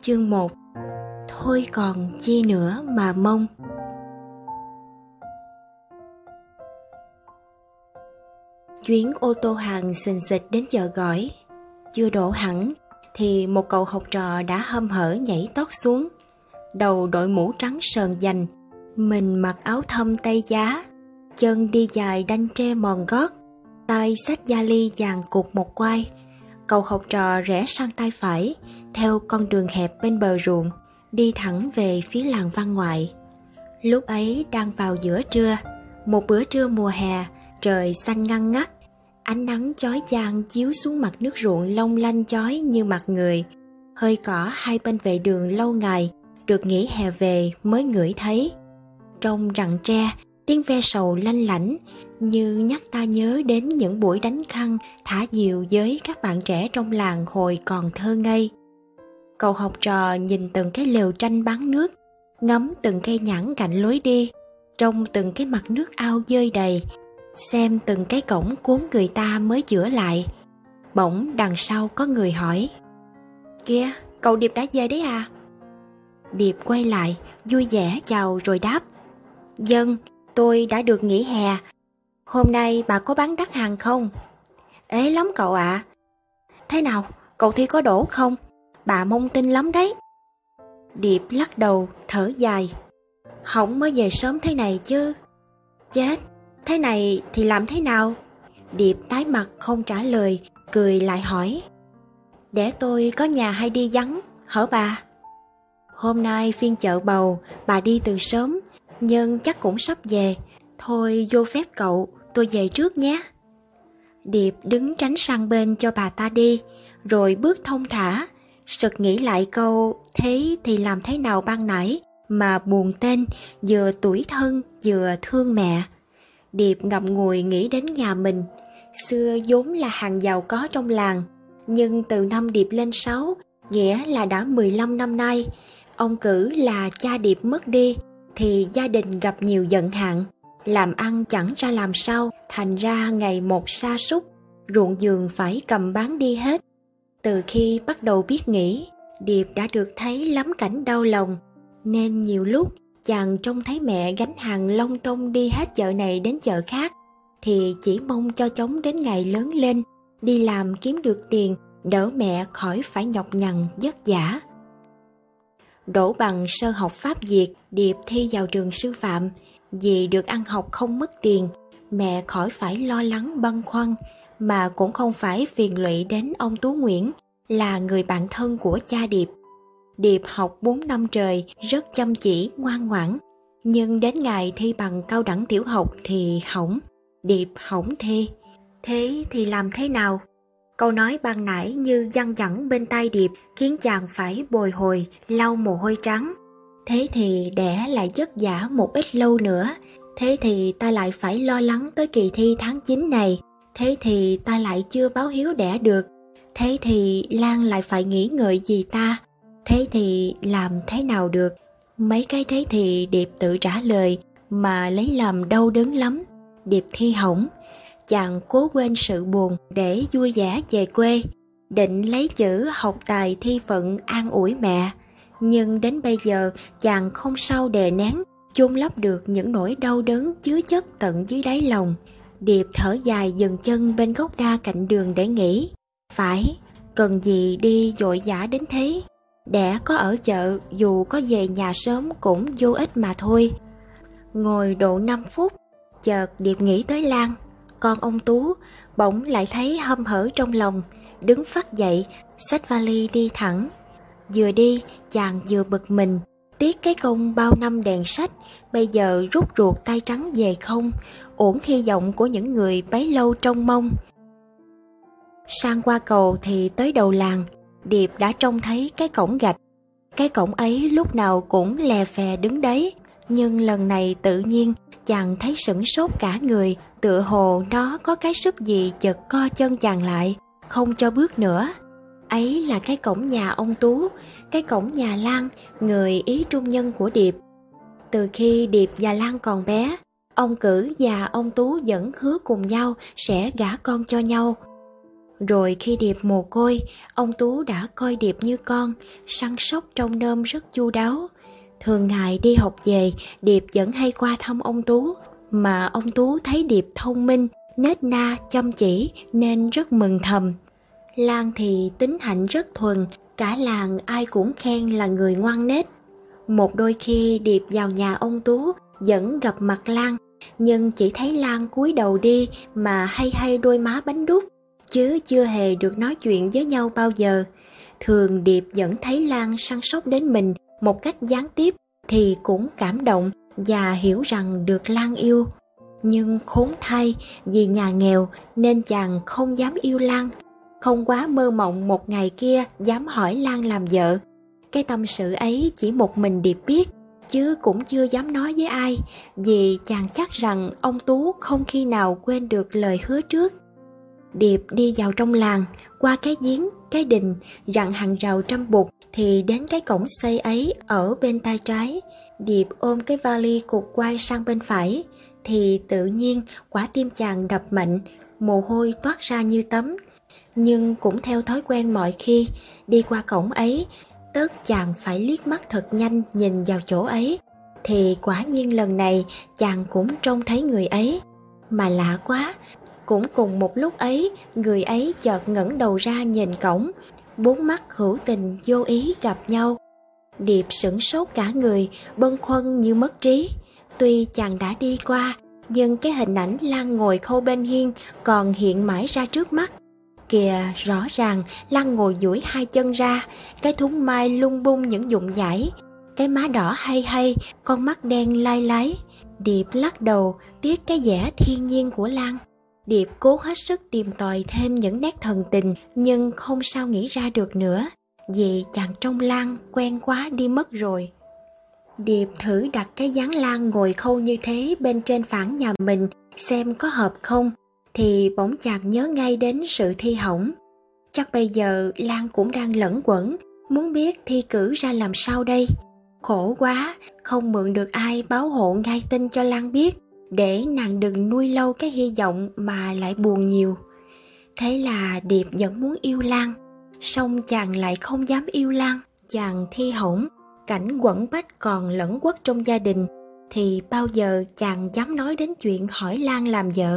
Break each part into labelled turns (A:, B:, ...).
A: chương 1. Thôi còn chi nữa mà mong. Chuyến ô tô hàng xình xịch đến chợ Gỏi. Chưa đổ hẳn thì một cậu học trò đã hăm hở nhảy tót xuống. Đầu đội mũ trắng sờn dành, mình mặc áo thâm tay giá, chân đi dài đanh tre mòn gót, tay xách vali dàn cục một quai. Cậu học trò rẽ sang tay phải, theo con đường hẹp bên bờ ruộng, đi thẳng về phía làng Văn Ngoại. Lúc ấy đang vào giữa trưa, một bữa trưa mùa hè, trời xanh ngăn ngắt, ánh nắng chói chang chiếu xuống mặt nước ruộng long lanh chói như mặt người. Hơi cỏ hai bên vệ đường lâu ngày, được nghỉ hè về mới ngửi thấy. Trong rặng tre, tiếng ve sầu lanh lảnh, như nhắc ta nhớ đến những buổi đánh khăn thả diều với các bạn trẻ trong làng hồi còn thơ ngây. Cậu học trò nhìn từng cái lều tranh bán nước, ngắm từng cây nhãn cạnh lối đi, trông từng cái mặt nước ao dơi đầy, xem từng cái cổng cuốn người ta mới chữa lại. Bỗng đằng sau có người hỏi: "Kìa, cậu Điệp đã về đấy à?" Điệp quay lại, vui vẻ chào rồi đáp: "Vâng, tôi đã được nghỉ hè. Hôm nay bà có bán đắt hàng không?" "Ế lắm cậu ạ." "Thế nào, cậu thi có đổ không? Bà mong tin lắm đấy." Điệp lắc đầu, thở dài: "Hỏng mới về sớm thế này chứ." "Chết, thế này thì làm thế nào?" Điệp tái mặt không trả lời, cười lại hỏi: "Để tôi có nhà hay đi vắng, hở bà?" "Hôm nay phiên chợ bầu, bà đi từ sớm, nhưng chắc cũng sắp về. Thôi vô phép cậu, tôi về trước nhé." Điệp đứng tránh sang bên cho bà ta đi, rồi bước thong thả, sực nghĩ lại câu "thế thì làm thế nào" ban nãy mà buồn tên, vừa tủi thân vừa thương mẹ. Điệp ngậm ngùi nghĩ đến nhà mình, xưa vốn là hàng giàu có trong làng, nhưng từ năm Điệp lên 6, nghĩa là đã 15 năm nay, ông Cử là cha Điệp mất đi, thì gia đình gặp nhiều vận hạn, làm ăn chẳng ra làm sao, thành ra ngày một sa sút, ruộng vườn phải cầm bán đi hết. Từ khi bắt đầu biết nghĩ, Điệp đã được thấy lắm cảnh đau lòng, nên nhiều lúc chàng trông thấy mẹ gánh hàng lông tông đi hết chợ này đến chợ khác, thì chỉ mong cho chóng đến ngày lớn lên, đi làm kiếm được tiền, đỡ mẹ khỏi phải nhọc nhằn vất vả. Đỗ bằng sơ học Pháp Việt, Điệp thi vào trường sư phạm. Vì được ăn học không mất tiền, mẹ khỏi phải lo lắng băn khoăn, mà cũng không phải phiền lụy đến ông Tú Nguyễn, là người bạn thân của cha Điệp. Điệp học 4 năm trời, rất chăm chỉ, ngoan ngoãn, nhưng đến ngày thi bằng cao đẳng tiểu học thì hỏng. Điệp hỏng thi. Thế thì làm thế nào? Câu nói ban nãy như văng vẳng bên tai Điệp, khiến chàng phải bồi hồi, lau mồ hôi trắng. Thế thì đẻ lại vất vả một ít lâu nữa. Thế thì ta lại phải lo lắng tới kỳ thi tháng 9 này. Thế thì ta lại chưa báo hiếu đẻ được. Thế thì Lan lại phải nghĩ ngợi gì ta? Thế thì làm thế nào được? Mấy cái thế thì Điệp tự trả lời, mà lấy làm đau đớn lắm. Điệp thi hỏng. Chàng cố quên sự buồn để vui vẻ về quê, định lấy chữ học tài thi phận an ủi mẹ. Nhưng đến bây giờ chàng không sao đè nén, chôn lấp được những nỗi đau đớn chứa chất tận dưới đáy lòng. Điệp thở dài dừng chân bên gốc đa cạnh đường để nghĩ. Phải, cần gì đi vội vã đến thế? Đẻ có ở chợ, dù có về nhà sớm cũng vô ích mà thôi. Ngồi độ 5 phút, chợt Điệp nghĩ tới Lan, con ông Tú, bỗng lại thấy hâm hở trong lòng, đứng phắt dậy, xách vali đi thẳng. Vừa đi, chàng vừa bực mình, tiếc cái công bao năm đèn sách, bây giờ rút ruột tay trắng về không, uổng hy vọng của những người bấy lâu trông mong. Sang qua cầu thì tới đầu làng, Điệp đã trông thấy cái cổng gạch. Cái cổng ấy lúc nào cũng lè phè đứng đấy, nhưng lần này tự nhiên chàng thấy sửng sốt cả người, tựa hồ nó có cái sức gì chợt co chân chàng lại, không cho bước nữa. Ấy là cái cổng nhà ông Tú, cái cổng nhà Lan, người ý trung nhân của Điệp. Từ khi Điệp và Lan còn bé, ông Cử và ông Tú vẫn hứa cùng nhau sẽ gả con cho nhau. Rồi khi Điệp mồ côi, ông Tú đã coi Điệp như con, săn sóc trông nom rất chu đáo. Thường ngày đi học về, Điệp vẫn hay qua thăm ông Tú, mà ông Tú thấy Điệp thông minh, nết na, chăm chỉ nên rất mừng thầm. Lan thì tính hạnh rất thuần, cả làng ai cũng khen là người ngoan nết. Một đôi khi Điệp vào nhà ông Tú vẫn gặp mặt Lan, nhưng chỉ thấy Lan cúi đầu đi mà hay hay đôi má bánh đúc, chứ chưa hề được nói chuyện với nhau bao giờ. Thường Điệp vẫn thấy Lan săn sóc đến mình một cách gián tiếp thì cũng cảm động và hiểu rằng được Lan yêu. Nhưng khốn thay, vì nhà nghèo nên chàng không dám yêu Lan, không quá mơ mộng một ngày kia dám hỏi Lan làm vợ. Cái tâm sự ấy chỉ một mình Điệp biết, chứ cũng chưa dám nói với ai, vì chàng chắc rằng ông Tú không khi nào quên được lời hứa trước. Điệp đi vào trong làng, qua cái giếng, cái đình, dặn hàng rào trăm bụt thì đến cái cổng xây ấy ở bên tay trái. Điệp ôm cái vali cụt quay sang bên phải, thì tự nhiên quả tim chàng đập mạnh, mồ hôi toát ra như tắm. Nhưng cũng theo thói quen mọi khi, đi qua cổng ấy, tất chàng phải liếc mắt thật nhanh nhìn vào chỗ ấy, thì quả nhiên lần này chàng cũng trông thấy người ấy. Mà lạ quá, cũng cùng một lúc ấy, người ấy chợt ngẩng đầu ra nhìn cổng, bốn mắt hữu tình vô ý gặp nhau. Điệp sửng sốt cả người, bâng khuâng như mất trí. Tuy chàng đã đi qua, nhưng cái hình ảnh Lan ngồi khâu bên hiên còn hiện mãi ra trước mắt. Kìa, rõ ràng Lan ngồi duỗi hai chân ra, cái thúng mai lung bung những vụn vải, cái má đỏ hay hay, con mắt đen lai lái. Điệp lắc đầu, tiếc cái vẻ thiên nhiên của Lan. Điệp cố hết sức tìm tòi thêm những nét thần tình, nhưng không sao nghĩ ra được nữa, vì chàng trông Lan quen quá đi mất rồi. Điệp thử đặt cái dáng Lan ngồi khâu như thế bên trên phản nhà mình xem có hợp không, thì bỗng chàng nhớ ngay đến sự thi hỏng. Chắc bây giờ Lan cũng đang lẩn quẩn, muốn biết thi cử ra làm sao đây. Khổ quá, không mượn được ai báo hộ ngay tin cho Lan biết, để nàng đừng nuôi lâu cái hy vọng mà lại buồn nhiều. Thế là Điệp vẫn muốn yêu Lan, song chàng lại không dám yêu Lan. Chàng thi hỏng, cảnh quẩn bách còn lẫn quất trong gia đình, thì bao giờ chàng dám nói đến chuyện hỏi Lan làm vợ.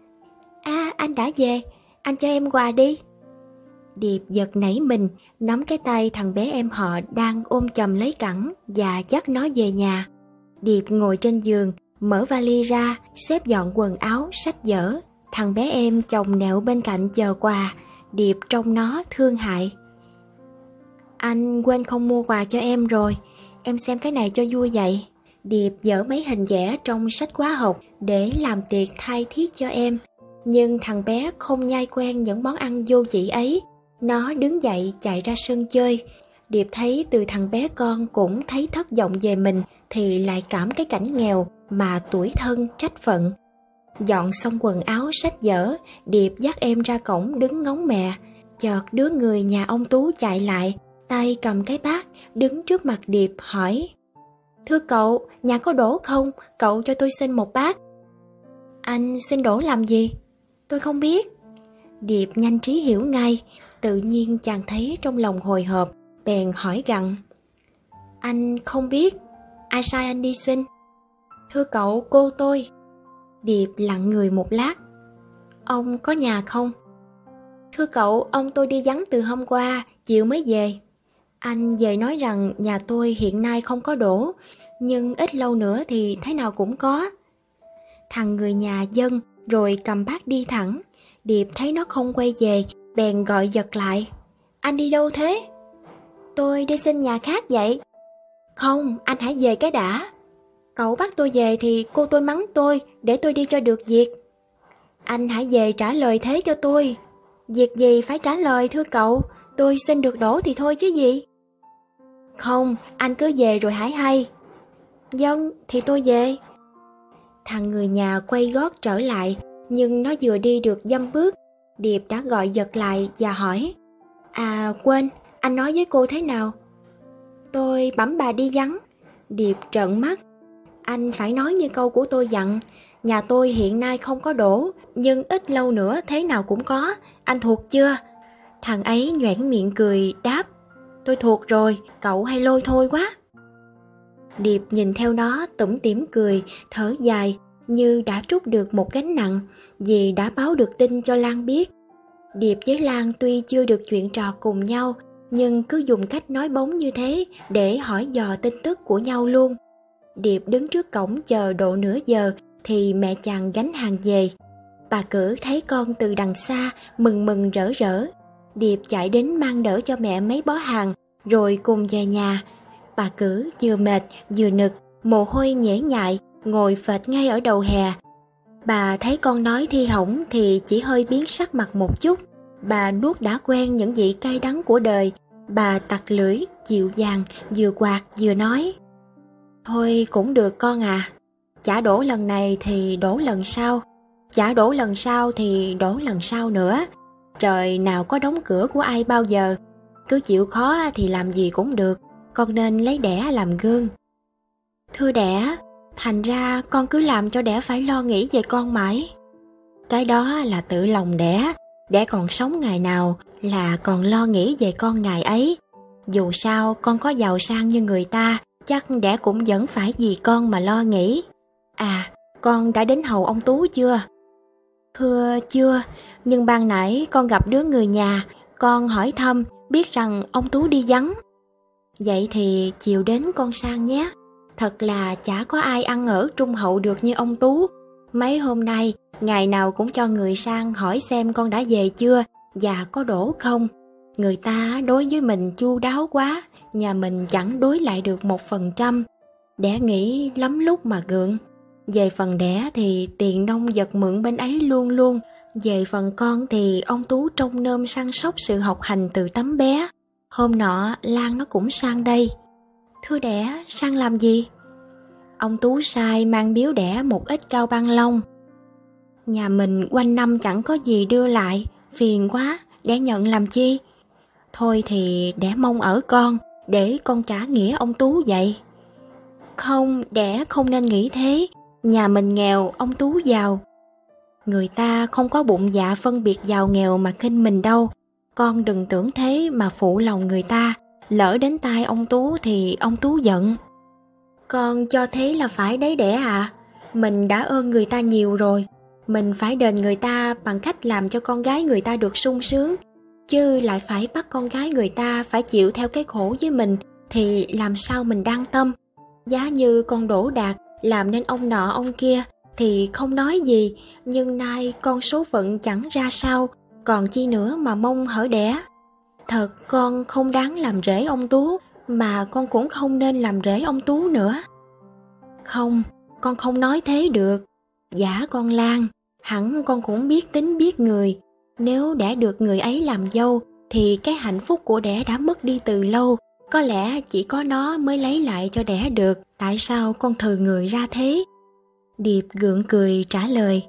A: Anh đã về, anh cho em quà đi. Điệp giật nảy mình, nắm cái tay thằng bé em họ đang ôm chầm lấy cẳng và dắt nó về nhà. Điệp ngồi trên giường, mở vali ra, xếp dọn quần áo, sách vở. Thằng bé em chồng nẹo bên cạnh chờ quà. Điệp trông nó thương hại. Anh quên không mua quà cho em rồi, em xem cái này cho vui vậy. Điệp dở mấy hình vẽ trong sách khóa học để làm tiệc thay thiết cho em. Nhưng thằng bé không nhai quen những món ăn vô vị ấy. Nó đứng dậy chạy ra sân chơi. Điệp thấy từ thằng bé con cũng thấy thất vọng về mình, thì lại cảm cái cảnh nghèo mà tủi thân trách phận. Dọn xong quần áo sách vở, Điệp dắt em ra cổng đứng ngóng mẹ. Chợt đứa người nhà ông Tú chạy lại, tay cầm cái bát, đứng trước mặt Điệp hỏi: Thưa cậu, nhà có đổ không? Cậu cho tôi xin một bát. Anh xin đổ làm gì? Tôi không biết. Điệp nhanh trí hiểu ngay. Tự nhiên chàng thấy trong lòng hồi hộp, bèn hỏi gặng: Anh không biết, ai sai anh đi xin? Thưa cậu, cô tôi. Điệp lặng người một lát. Ông có nhà không? Thưa cậu, ông tôi đi vắng từ hôm qua, chiều mới về. Anh về nói rằng nhà tôi hiện nay không có đổ, nhưng ít lâu nữa thì thế nào cũng có. Thằng người nhà dâng rồi cầm bát đi thẳng. Điệp thấy nó không quay về, bèn gọi giật lại: Anh đi đâu thế? Tôi đi xin nhà khác vậy. Không, anh hãy về cái đã. Cậu bắt tôi về thì cô tôi mắng tôi, để tôi đi cho được việc. Anh hãy về trả lời thế cho tôi. Việc gì phải trả lời thưa cậu, tôi xin được đổ thì thôi chứ gì. Không, anh cứ về rồi hãy hay. Vâng, thì tôi về. Thằng người nhà quay gót trở lại, nhưng nó vừa đi được dăm bước, Điệp đã gọi giật lại và hỏi: À quên, anh nói với cô thế nào? Tôi bẵm bà đi vắng. Điệp trợn mắt. Anh phải nói như câu của tôi dặn, Nhà tôi hiện nay không có đổ, nhưng ít lâu nữa thế nào cũng có, anh thuộc chưa? Thằng ấy nhoẻn miệng cười đáp, tôi thuộc rồi, cậu hay lôi thôi quá. Điệp nhìn theo nó tủm tỉm cười, thở dài, như đã trút được một gánh nặng, vì đã báo được tin cho Lan biết. Điệp với Lan tuy chưa được chuyện trò cùng nhau, nhưng cứ dùng cách nói bóng như thế để hỏi dò tin tức của nhau luôn. Điệp đứng trước cổng chờ độ nửa giờ thì mẹ chàng gánh hàng về. Bà Cử thấy con từ đằng xa, mừng mừng rỡ rỡ. Điệp chạy đến mang đỡ cho mẹ mấy bó hàng, rồi cùng về nhà. Bà Cử vừa mệt vừa nực, mồ hôi nhễ nhại, ngồi phệt ngay ở đầu hè. Bà thấy con nói thi hỏng thì chỉ hơi biến sắc mặt một chút. Bà nuốt đã quen những vị cay đắng của đời. Bà tặc lưỡi, dịu dàng, vừa quạt vừa nói, thôi cũng được con à, chả đổ lần này thì đổ lần sau, chả đổ lần sau thì đổ lần sau nữa. Trời nào có đóng cửa của ai bao giờ, cứ chịu khó thì làm gì cũng được, con nên lấy đẻ làm gương. Thưa đẻ, thành ra con cứ làm cho đẻ phải lo nghĩ về con mãi. Cái đó là tự lòng đẻ còn sống ngày nào là còn lo nghĩ về con ngày ấy. Dù sao con có giàu sang như người ta, chắc đẻ cũng vẫn phải vì con mà lo nghĩ. À, con đã đến hầu ông Tú chưa? Thưa chưa, nhưng ban nãy con gặp đứa người nhà, con hỏi thăm, biết rằng ông Tú đi vắng. Vậy thì chiều đến con sang nhé. Thật là chả có ai ăn ở trung hậu được như ông Tú. Mấy hôm nay, ngày nào cũng cho người sang hỏi xem con đã về chưa và có đổ không. Người ta đối với mình chu đáo quá, nhà mình chẳng đối lại được 1%. Đẻ nghĩ lắm lúc mà gượng. Về phần đẻ thì tiền nông vật mượn bên ấy luôn luôn. Về phần con thì ông Tú trông nom săn sóc sự học hành từ tấm bé. Hôm nọ Lan nó cũng sang đây. Thưa đẻ, sang làm gì? Ông Tú sai mang biếu đẻ một ít cao băng lông. Nhà mình quanh năm chẳng có gì đưa lại, phiền quá, đẻ nhận làm chi? Thôi thì đẻ mong ở con, để con trả nghĩa ông Tú vậy. Không, đẻ không nên nghĩ thế. Nhà mình nghèo, ông Tú giàu. Người ta không có bụng dạ phân biệt giàu nghèo mà khinh mình đâu. Con đừng tưởng thế mà phụ lòng người ta. Lỡ đến tai ông Tú thì ông Tú giận. Con cho thế là phải đấy đẻ à? Mình đã ơn người ta nhiều rồi. Mình phải đền người ta bằng cách làm cho con gái người ta được sung sướng. Chứ lại phải bắt con gái người ta phải chịu theo cái khổ với mình thì làm sao mình đan tâm. Giá như con đổ đạt làm nên ông nọ ông kia thì không nói gì, nhưng nay con số phận chẳng ra sao, còn chi nữa mà mong hở đẻ. Thật con không đáng làm rể ông Tú, mà con cũng không nên làm rể ông Tú nữa. Không, con không nói thế được. Dạ con Lan, hẳn con cũng biết tính biết người. Nếu đã được người ấy làm dâu thì cái hạnh phúc của đẻ đã mất đi từ lâu. Có lẽ chỉ có nó mới lấy lại cho đẻ được. Tại sao con thừ người ra thế? Điệp gượng cười trả lời,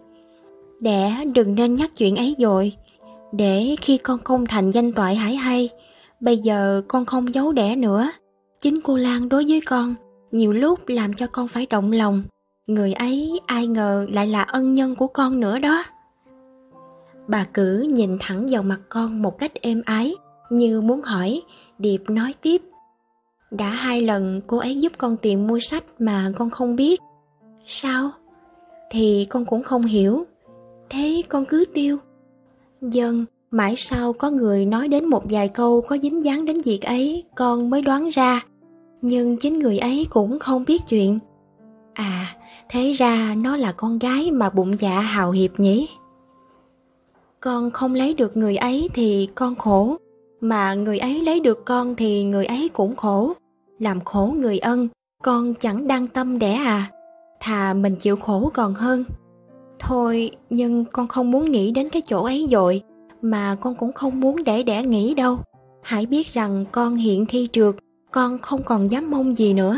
A: đẻ đừng nên nhắc chuyện ấy dội, để khi con không thành danh toại hải hay. Bây giờ con không giấu đẻ nữa. Chính cô Lan đối với con nhiều lúc làm cho con phải động lòng. Người ấy ai ngờ lại là ân nhân của con nữa đó. Bà Cử nhìn thẳng vào mặt con một cách êm ái, như muốn hỏi. Điệp nói tiếp, đã 2 lần cô ấy giúp con tìm mua sách mà con không biết. Sao? Thì con cũng không hiểu. Thế con cứ tiêu. Vâng, mãi sau có người nói đến một vài câu có dính dáng đến việc ấy, con mới đoán ra. Nhưng chính người ấy cũng không biết chuyện. À, thế ra nó là con gái mà bụng dạ hào hiệp nhỉ? Con không lấy được người ấy thì con khổ, mà người ấy lấy được con thì người ấy cũng khổ. Làm khổ người ân, con chẳng đăng tâm đẻ à? Thà mình chịu khổ còn hơn. Thôi, nhưng con không muốn nghĩ đến cái chỗ ấy dội, mà con cũng không muốn để đẻ nghĩ đâu. Hãy biết rằng con hiện thi trượt, con không còn dám mong gì nữa.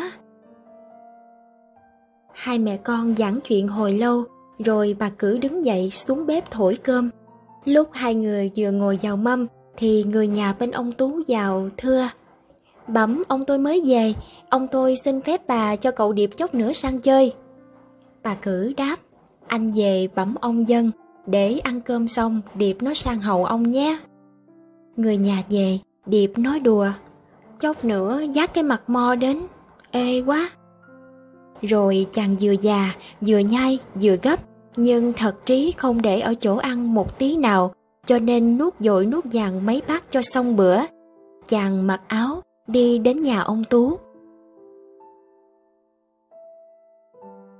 A: Hai mẹ con giảng chuyện hồi lâu, rồi bà Cử đứng dậy xuống bếp thổi cơm. Lúc hai người vừa ngồi vào mâm, thì người nhà bên ông Tú vào thưa, bẩm ông tôi mới về, ông tôi xin phép bà cho cậu Điệp chốc nữa sang chơi. Bà Cử đáp, Anh về bẩm ông Dân, để ăn cơm xong Điệp nó sang hầu ông nhé. Người nhà về, Điệp nói đùa, chốc nữa dắt cái mặt mo đến, ê quá. Rồi chàng vừa già, vừa nhai, vừa gấp, nhưng thật trí không để ở chỗ ăn một tí nào, cho nên nuốt dội nuốt vàng mấy bát cho xong bữa. Chàng mặc áo, đi đến nhà ông Tú.